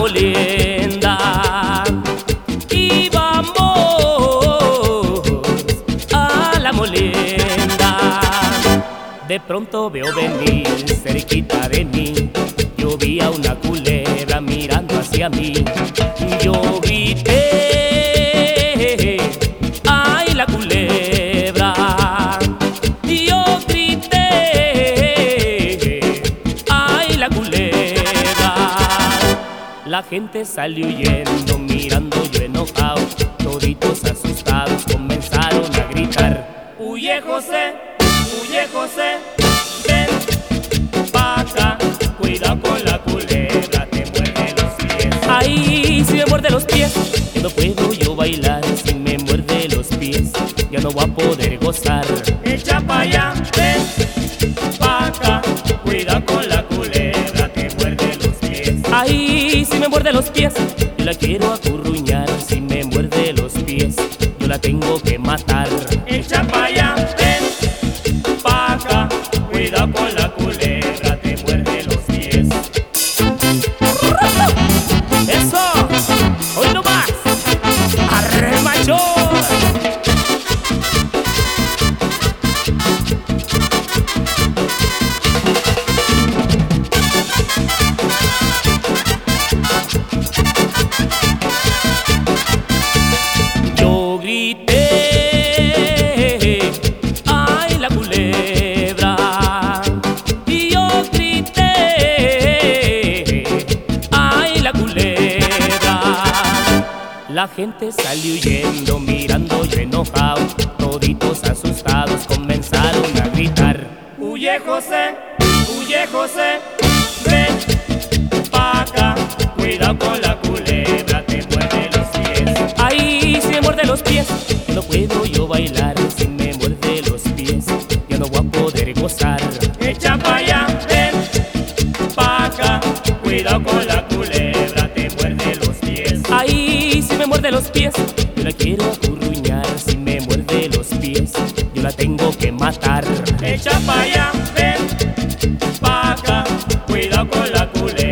molienda y vamos a la molienda. De pronto veo venir cerquita de mí, yo vi a una culebra mirando hacia mí. Yo grité, ¡ay, la culebra! Yo grité, ¡ay, la culebra! La gente salió huyendo, mirando yo enojado. Toditos asustados comenzaron a gritar: ¡huye, José! ¡Huye, José! ¡Ven pa' acá! Cuidado con la culebra, te muerde los pies. Ay, si me muerde los pies, ya no puedo yo bailar. Si me muerde los pies, ya no voy a poder gozar. Echa pa' allá, ven pa' acá. Cuidado con la culebra, te muerde los pies. Ay, si me muerde los pies, yo la quiero acurruñar. Si me muerde los pies, yo la tengo que matar. Echa pa' allá, ven pa' acá. Cuidado con la culebra, te muerde los pies. ¡Eso! ¡Hoy no más! ¡Arre, macho! Yo grité, ¡ay, la culebra! Y yo grité, ¡ay, la culebra! La gente salió huyendo, mirando yo enojado. Toditos asustados comenzaron a gritar: ¡huye, José! ¡Huye, José! ¡Ven pa' acá! Cuidado con la culebra, te muerde los pies. Ay, si me muerde los pies, no puedo yo bailar. Si me muerde los pies, ya no voy a poder gozar. Echa pa' allá, ven pa' acá. Cuidado con la culebra, te muerde los pies. Ay, si me muerde los pies, yo la quiero acurruñar. Si me muerde los pies, yo la tengo que matar. Echa pa' allá, ven pa' acá. Cuidado con la culebra.